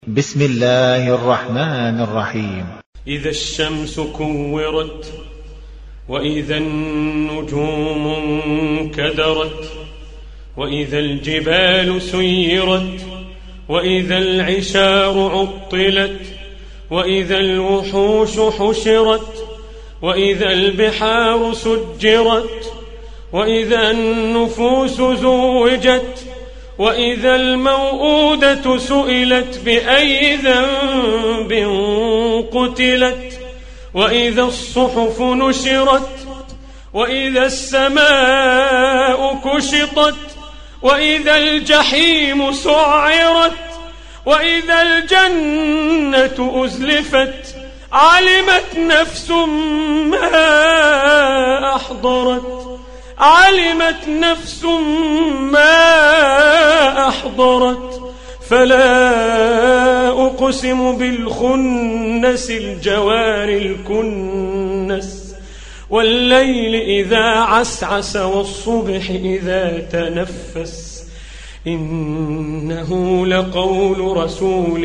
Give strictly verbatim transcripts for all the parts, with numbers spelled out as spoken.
بسم الله الرحمن الرحيم. إذا الشمس كورت وإذا النجوم انكدرت وإذا الجبال سيرت وإذا العشار عطلت وإذا الوحوش حشرت وإذا البحار سجرت وإذا النفوس زوجت وإذا الموءودة سئلت بأي ذنب قتلت وإذا الصحف نشرت وإذا السماء كشطت وإذا الجحيم سعرت وإذا الجنة أزلفت علمت نفس ما أحضرت علمت نفس ما أحضرت فلا أقسم بالخنس الجوار الكنس والليل إذا عسعس والصبح إذا تنفس إنه لقول رسول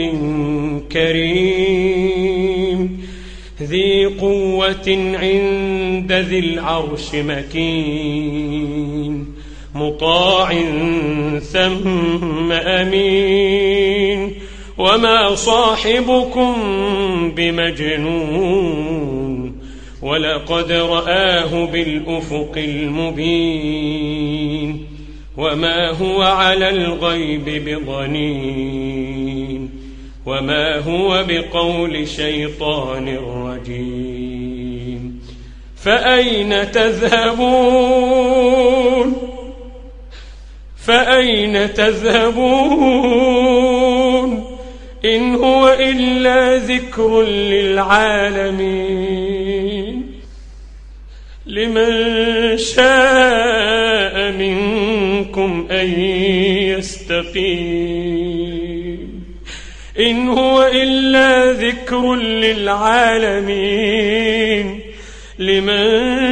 كريم ذي قوة عند ذي العرش مكين مطاع ثم أمين وما صاحبكم بمجنون ولقد رآه بالأفق المبين وما هو على الغيب بضنين وما هو بقول شيطان رجيم فأين تذهبون فأين تذهبون إن هو إلا ذكر للعالمين لمن شاء منكم أن يستقيم إن هو إلا ذكر للعالمين لمن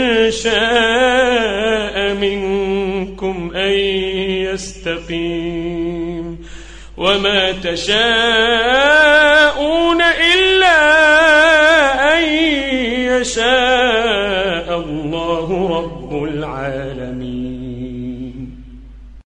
شاء منكم أن يستقيم وما تشاءون